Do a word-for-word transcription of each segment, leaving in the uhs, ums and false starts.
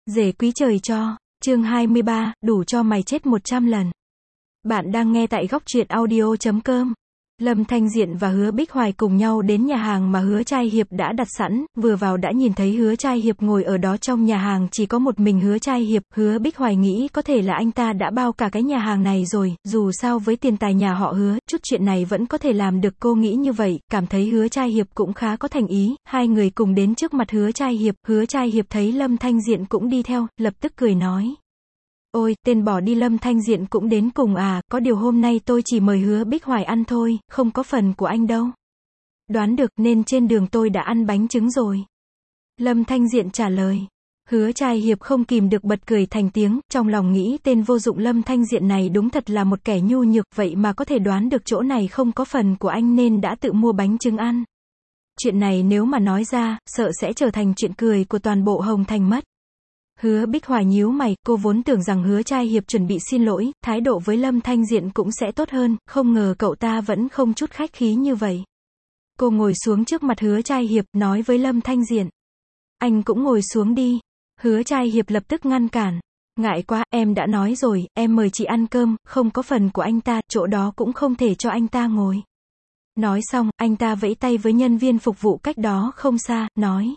Rể quý trời cho, chương hai mươi ba, đủ cho mày chết một trăm lần. Bạn đang nghe tại góc truyện audio chấm com. Lâm Thanh Diện và Hứa Bích Hoài cùng nhau đến nhà hàng mà Hứa Trai Hiệp đã đặt sẵn, vừa vào đã nhìn thấy Hứa Trai Hiệp ngồi ở đó. Trong nhà hàng chỉ có một mình Hứa Trai Hiệp. Hứa Bích Hoài nghĩ có thể là anh ta đã bao cả cái nhà hàng này rồi, dù sao với tiền tài nhà họ Hứa, chút chuyện này vẫn có thể làm được. Cô nghĩ như vậy, cảm thấy Hứa Trai Hiệp cũng khá có thành ý. Hai người cùng đến trước mặt Hứa Trai Hiệp. Hứa Trai Hiệp thấy Lâm Thanh Diện cũng đi theo, lập tức cười nói: Ôi, tên bỏ đi. Lâm Thanh Diện cũng đến cùng à? Có điều hôm nay tôi chỉ mời Hứa Bích Hoài ăn thôi, không có phần của anh đâu. Đoán được, nên trên đường tôi đã ăn bánh trứng rồi. Lâm Thanh Diện trả lời. Hứa Trai Hiệp không kìm được bật cười thành tiếng, trong lòng nghĩ tên vô dụng Lâm Thanh Diện này đúng thật là một kẻ nhu nhược, vậy mà có thể đoán được chỗ này không có phần của anh nên đã tự mua bánh trứng ăn. Chuyện này nếu mà nói ra, sợ sẽ trở thành chuyện cười của toàn bộ Hồng Thành mất. Hứa Bích Hoài nhíu mày, cô vốn tưởng rằng Hứa Trai Hiệp chuẩn bị xin lỗi, thái độ với Lâm Thanh Diện cũng sẽ tốt hơn, không ngờ cậu ta vẫn không chút khách khí như vậy. Cô ngồi xuống trước mặt Hứa Trai Hiệp, nói với Lâm Thanh Diện: Anh cũng ngồi xuống đi. Hứa Trai Hiệp lập tức ngăn cản. Ngại quá, em đã nói rồi, em mời chị ăn cơm, không có phần của anh ta, chỗ đó cũng không thể cho anh ta ngồi. Nói xong, anh ta vẫy tay với nhân viên phục vụ cách đó không xa, nói: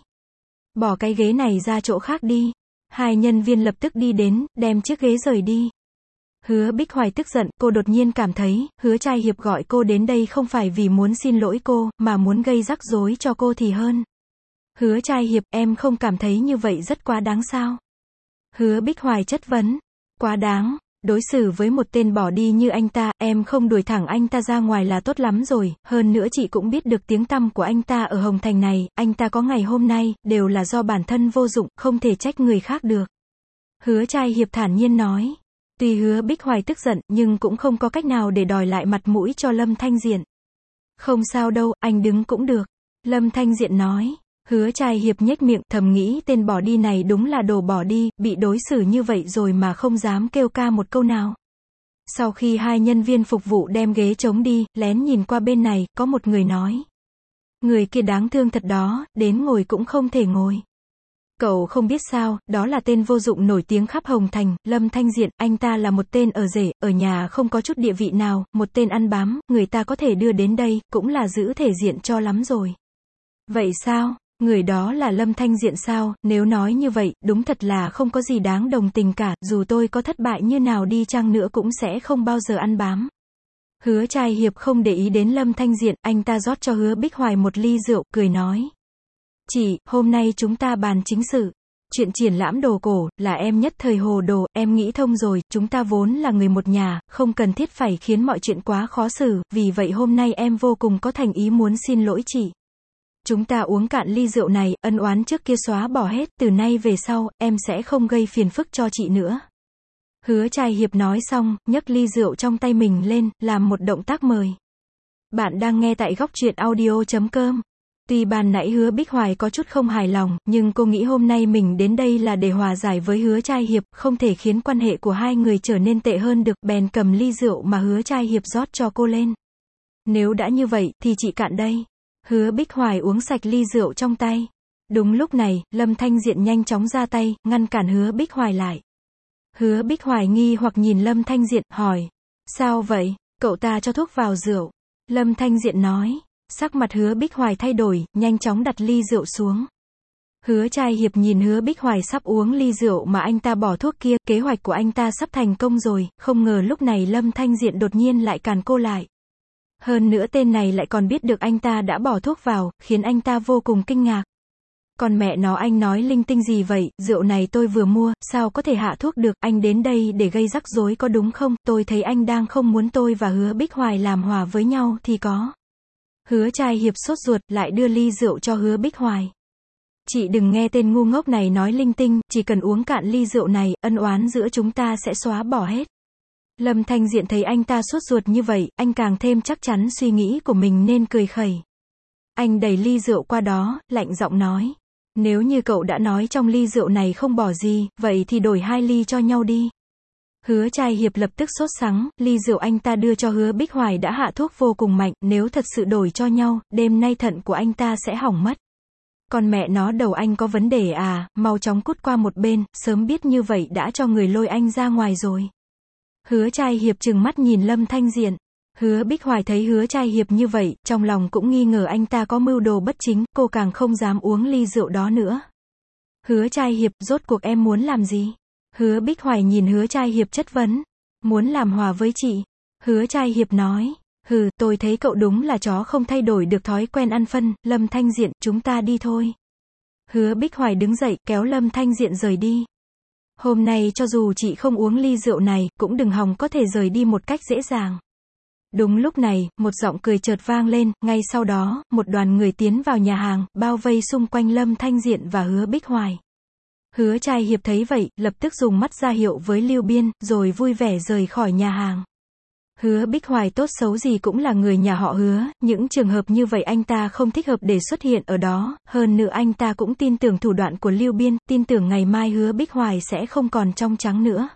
Bỏ cái ghế này ra chỗ khác đi. Hai nhân viên lập tức đi đến, đem chiếc ghế rời đi. Hứa Bích Hoài tức giận, cô đột nhiên cảm thấy, Hứa Trai Hiệp gọi cô đến đây không phải vì muốn xin lỗi cô, mà muốn gây rắc rối cho cô thì hơn. Hứa Trai Hiệp, em không cảm thấy như vậy rất quá đáng sao? Hứa Bích Hoài chất vấn. Quá đáng? Đối xử với một tên bỏ đi như anh ta, em không đuổi thẳng anh ta ra ngoài là tốt lắm rồi, hơn nữa chị cũng biết được tiếng tăm của anh ta ở Hồng Thành này, anh ta có ngày hôm nay, đều là do bản thân vô dụng, không thể trách người khác được. Hứa Trai Hiệp thản nhiên nói. Tuy Hứa Bích Hoài tức giận, nhưng cũng không có cách nào để đòi lại mặt mũi cho Lâm Thanh Diện. Không sao đâu, anh đứng cũng được. Lâm Thanh Diện nói. Hứa Trai Hiệp nhếch miệng, thầm nghĩ tên bỏ đi này đúng là đồ bỏ đi, bị đối xử như vậy rồi mà không dám kêu ca một câu nào. Sau khi hai nhân viên phục vụ đem ghế trống đi, lén nhìn qua bên này, có một người nói: Người kia đáng thương thật đó, đến ngồi cũng không thể ngồi. Cậu không biết sao, đó là tên vô dụng nổi tiếng khắp Hồng Thành, Lâm Thanh Diện, anh ta là một tên ở rể, ở nhà không có chút địa vị nào, một tên ăn bám, người ta có thể đưa đến đây, cũng là giữ thể diện cho lắm rồi. Vậy sao? Người đó là Lâm Thanh Diện sao? Nếu nói như vậy, đúng thật là không có gì đáng đồng tình cả, dù tôi có thất bại như nào đi chăng nữa cũng sẽ không bao giờ ăn bám. Hứa Trai Hiệp không để ý đến Lâm Thanh Diện, anh ta rót cho Hứa Bích Hoài một ly rượu, cười nói: Chị, hôm nay chúng ta bàn chính sự. Chuyện triển lãm đồ cổ, là em nhất thời hồ đồ, em nghĩ thông rồi, chúng ta vốn là người một nhà, không cần thiết phải khiến mọi chuyện quá khó xử, vì vậy hôm nay em vô cùng có thành ý muốn xin lỗi chị. Chúng ta uống cạn ly rượu này, ân oán trước kia xóa bỏ hết, từ nay về sau, em sẽ không gây phiền phức cho chị nữa. Hứa Trai Hiệp nói xong, nhấc ly rượu trong tay mình lên, làm một động tác mời. Bạn đang nghe tại góc truyện audio chấm com. Tuy ban nãy Hứa Bích Hoài có chút không hài lòng, nhưng cô nghĩ hôm nay mình đến đây là để hòa giải với Hứa Trai Hiệp, không thể khiến quan hệ của hai người trở nên tệ hơn được, bèn cầm ly rượu mà Hứa Trai Hiệp rót cho cô lên. Nếu đã như vậy, thì chị cạn đây. Hứa Bích Hoài uống sạch ly rượu trong tay. Đúng lúc này, Lâm Thanh Diện nhanh chóng ra tay, ngăn cản Hứa Bích Hoài lại. Hứa Bích Hoài nghi hoặc nhìn Lâm Thanh Diện, hỏi: Sao vậy? Cậu ta cho thuốc vào rượu. Lâm Thanh Diện nói. Sắc mặt Hứa Bích Hoài thay đổi, nhanh chóng đặt ly rượu xuống. Hứa Trai Hiệp nhìn Hứa Bích Hoài sắp uống ly rượu mà anh ta bỏ thuốc kia, kế hoạch của anh ta sắp thành công rồi, không ngờ lúc này Lâm Thanh Diện đột nhiên lại cản cô lại. Hơn nữa tên này lại còn biết được anh ta đã bỏ thuốc vào, khiến anh ta vô cùng kinh ngạc. Còn mẹ nó, anh nói linh tinh gì vậy, rượu này tôi vừa mua, sao có thể hạ thuốc được, anh đến đây để gây rắc rối có đúng không, tôi thấy anh đang không muốn tôi và Hứa Bích Hoài làm hòa với nhau thì có. Hứa Trai Hiệp sốt ruột, lại đưa ly rượu cho Hứa Bích Hoài. Chị đừng nghe tên ngu ngốc này nói linh tinh, chỉ cần uống cạn ly rượu này, ân oán giữa chúng ta sẽ xóa bỏ hết. Lâm Thanh Diện thấy anh ta sốt ruột như vậy, anh càng thêm chắc chắn suy nghĩ của mình nên cười khẩy. Anh đẩy ly rượu qua đó, lạnh giọng nói: Nếu như cậu đã nói trong ly rượu này không bỏ gì, vậy thì đổi hai ly cho nhau đi. Hứa Trai Hiệp lập tức sốt sắng, ly rượu anh ta đưa cho Hứa Bích Hoài đã hạ thuốc vô cùng mạnh, nếu thật sự đổi cho nhau, đêm nay thận của anh ta sẽ hỏng mất. Còn mẹ nó đầu anh có vấn đề à, mau chóng cút qua một bên, sớm biết như vậy đã cho người lôi anh ra ngoài rồi. Hứa Trai Hiệp trừng mắt nhìn Lâm Thanh Diện. Hứa Bích Hoài thấy Hứa Trai Hiệp như vậy, trong lòng cũng nghi ngờ anh ta có mưu đồ bất chính, cô càng không dám uống ly rượu đó nữa. Hứa Trai Hiệp, rốt cuộc em muốn làm gì? Hứa Bích Hoài nhìn Hứa Trai Hiệp chất vấn. Muốn làm hòa với chị. Hứa Trai Hiệp nói. Hừ, tôi thấy cậu đúng là chó không thay đổi được thói quen ăn phân, Lâm Thanh Diện, chúng ta đi thôi. Hứa Bích Hoài đứng dậy, kéo Lâm Thanh Diện rời đi. Hôm nay cho dù chị không uống ly rượu này, cũng đừng hòng có thể rời đi một cách dễ dàng. Đúng lúc này, một giọng cười chợt vang lên, ngay sau đó, một đoàn người tiến vào nhà hàng, bao vây xung quanh Lâm Thanh Diện và Hứa Bích Hoài. Hứa Trai Hiệp thấy vậy, lập tức dùng mắt ra hiệu với Lưu Biên, rồi vui vẻ rời khỏi nhà hàng. Hứa Bích Hoài tốt xấu gì cũng là người nhà họ Hứa, những trường hợp như vậy anh ta không thích hợp để xuất hiện ở đó, hơn nữa anh ta cũng tin tưởng thủ đoạn của Lưu Biên, tin tưởng ngày mai Hứa Bích Hoài sẽ không còn trong trắng nữa.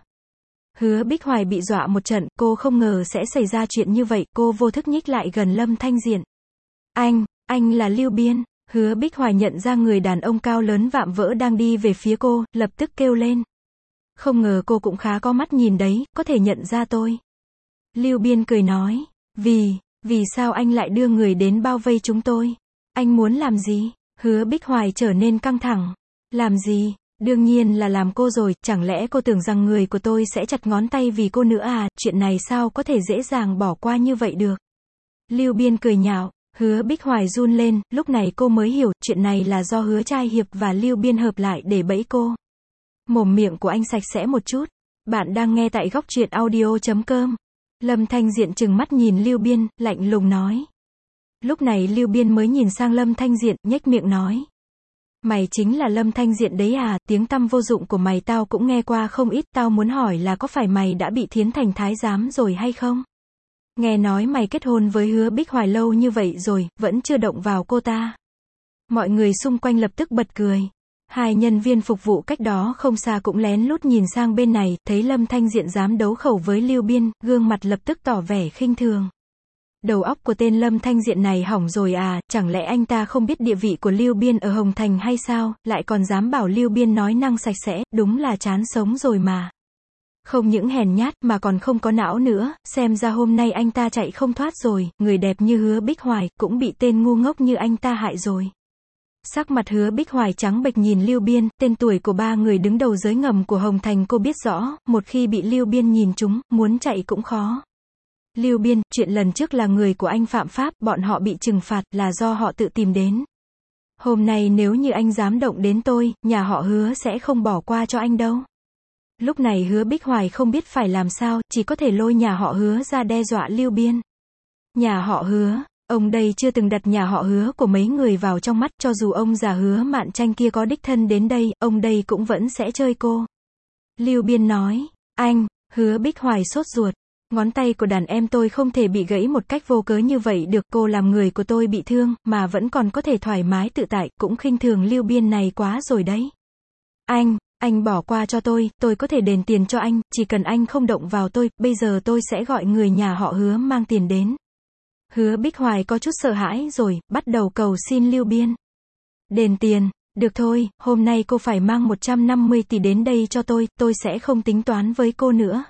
Hứa Bích Hoài bị dọa một trận, cô không ngờ sẽ xảy ra chuyện như vậy, cô vô thức nhích lại gần Lâm Thanh Diện. Anh, anh là Lưu Biên. Hứa Bích Hoài nhận ra người đàn ông cao lớn vạm vỡ đang đi về phía cô, lập tức kêu lên. Không ngờ cô cũng khá có mắt nhìn đấy, có thể nhận ra tôi. Lưu Biên cười nói, vì, vì sao anh lại đưa người đến bao vây chúng tôi? Anh muốn làm gì? Hứa Bích Hoài trở nên căng thẳng. Làm gì? Đương nhiên là làm cô rồi, chẳng lẽ cô tưởng rằng người của tôi sẽ chặt ngón tay vì cô nữa à, chuyện này sao có thể dễ dàng bỏ qua như vậy được? Lưu Biên cười nhạo, Hứa Bích Hoài run lên, lúc này cô mới hiểu, chuyện này là do Hứa Trai Hiệp và Lưu Biên hợp lại để bẫy cô. Mồm miệng của anh sạch sẽ một chút. Bạn đang nghe tại góc truyện audio chấm com. Lâm Thanh Diện trừng mắt nhìn Lưu Biên, lạnh lùng nói. Lúc này Lưu Biên mới nhìn sang Lâm Thanh Diện, nhếch miệng nói. Mày chính là Lâm Thanh Diện đấy à, tiếng tăm vô dụng của mày tao cũng nghe qua không ít, tao muốn hỏi là có phải mày đã bị thiến thành thái giám rồi hay không? Nghe nói mày kết hôn với Hứa Bích Hoài lâu như vậy rồi, vẫn chưa động vào cô ta. Mọi người xung quanh lập tức bật cười. Hai nhân viên phục vụ cách đó không xa cũng lén lút nhìn sang bên này, thấy Lâm Thanh Diện dám đấu khẩu với Lưu Biên, gương mặt lập tức tỏ vẻ khinh thường. Đầu óc của tên Lâm Thanh Diện này hỏng rồi à, chẳng lẽ anh ta không biết địa vị của Lưu Biên ở Hồng Thành hay sao, lại còn dám bảo Lưu Biên nói năng sạch sẽ, đúng là chán sống rồi mà. Không những hèn nhát mà còn không có não nữa, xem ra hôm nay anh ta chạy không thoát rồi, người đẹp như Hứa Bích Hoài, cũng bị tên ngu ngốc như anh ta hại rồi. Sắc mặt Hứa Bích Hoài trắng bệch nhìn Lưu Biên, tên tuổi của ba người đứng đầu giới ngầm của Hồng Thành cô biết rõ, một khi bị Lưu Biên nhìn trúng, muốn chạy cũng khó. Lưu Biên, chuyện lần trước là người của anh phạm pháp, bọn họ bị trừng phạt, là do họ tự tìm đến. Hôm nay nếu như anh dám động đến tôi, nhà họ Hứa sẽ không bỏ qua cho anh đâu. Lúc này Hứa Bích Hoài không biết phải làm sao, chỉ có thể lôi nhà họ Hứa ra đe dọa Lưu Biên. Nhà họ Hứa, ông đây chưa từng đặt nhà họ Hứa của mấy người vào trong mắt, cho dù ông già Hứa Mạn Tranh kia có đích thân đến đây, ông đây cũng vẫn sẽ chơi cô. Lưu Biên nói, anh, Hứa Bích Hoài sốt ruột. Ngón tay của đàn em tôi không thể bị gãy một cách vô cớ như vậy được, cô làm người của tôi bị thương, mà vẫn còn có thể thoải mái tự tại, cũng khinh thường Lưu Biên này quá rồi đấy. Anh, anh bỏ qua cho tôi, tôi có thể đền tiền cho anh, chỉ cần anh không động vào tôi, bây giờ tôi sẽ gọi người nhà họ Hứa mang tiền đến. Hứa Bích Hoài có chút sợ hãi rồi, bắt đầu cầu xin Lưu Biên. Đền tiền, được thôi, hôm nay cô phải mang một trăm năm mươi tỷ đến đây cho tôi, tôi sẽ không tính toán với cô nữa.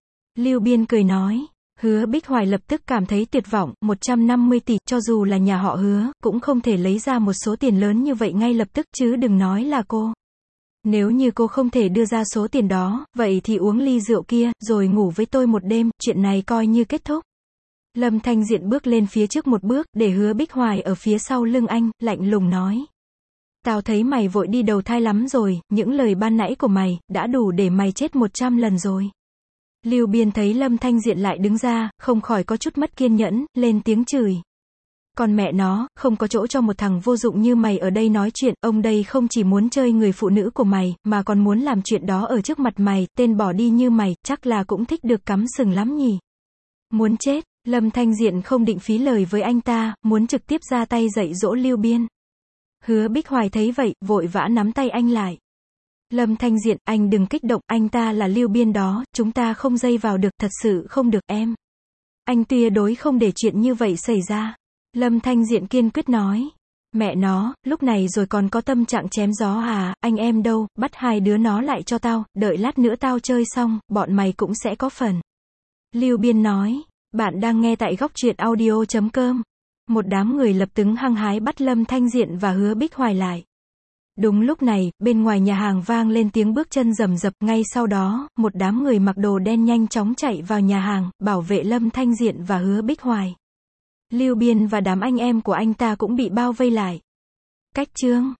Lưu Biên cười nói. Hứa Bích Hoài lập tức cảm thấy tuyệt vọng, một trăm năm mươi tỷ, cho dù là nhà họ Hứa, cũng không thể lấy ra một số tiền lớn như vậy ngay lập tức, chứ đừng nói là cô. Nếu như cô không thể đưa ra số tiền đó, vậy thì uống ly rượu kia, rồi ngủ với tôi một đêm, chuyện này coi như kết thúc. Lâm Thanh Diện bước lên phía trước một bước, để Hứa Bích Hoài ở phía sau lưng anh, lạnh lùng nói. Tao thấy mày vội đi đầu thai lắm rồi, những lời ban nãy của mày, đã đủ để mày chết một trăm lần rồi. Lưu Biên thấy Lâm Thanh Diện lại đứng ra, không khỏi có chút mất kiên nhẫn, lên tiếng chửi. Còn mẹ nó, không có chỗ cho một thằng vô dụng như mày ở đây nói chuyện, ông đây không chỉ muốn chơi người phụ nữ của mày, mà còn muốn làm chuyện đó ở trước mặt mày, tên bỏ đi như mày, chắc là cũng thích được cắm sừng lắm nhỉ. Muốn chết, Lâm Thanh Diện không định phí lời với anh ta, muốn trực tiếp ra tay dạy dỗ Lưu Biên. Hứa Bích Hoài thấy vậy, vội vã nắm tay anh lại. Lâm Thanh Diện, anh đừng kích động, anh ta là Lưu Biên đó, chúng ta không dây vào được, thật sự không được em. Anh tuyệt đối không để chuyện như vậy xảy ra. Lâm Thanh Diện kiên quyết nói. Mẹ nó, lúc này rồi còn có tâm trạng chém gió à, anh em đâu, bắt hai đứa nó lại cho tao, đợi lát nữa tao chơi xong, bọn mày cũng sẽ có phần. Lưu Biên nói, bạn đang nghe tại góc truyện audio chấm com. Một đám người lập tức hăng hái bắt Lâm Thanh Diện và Hứa Bích Hoài lại. Đúng lúc này, bên ngoài nhà hàng vang lên tiếng bước chân rầm rập, ngay sau đó, một đám người mặc đồ đen nhanh chóng chạy vào nhà hàng, bảo vệ Lâm Thanh Diện và Hứa Bích Hoài. Lưu Biên và đám anh em của anh ta cũng bị bao vây lại. Cách chương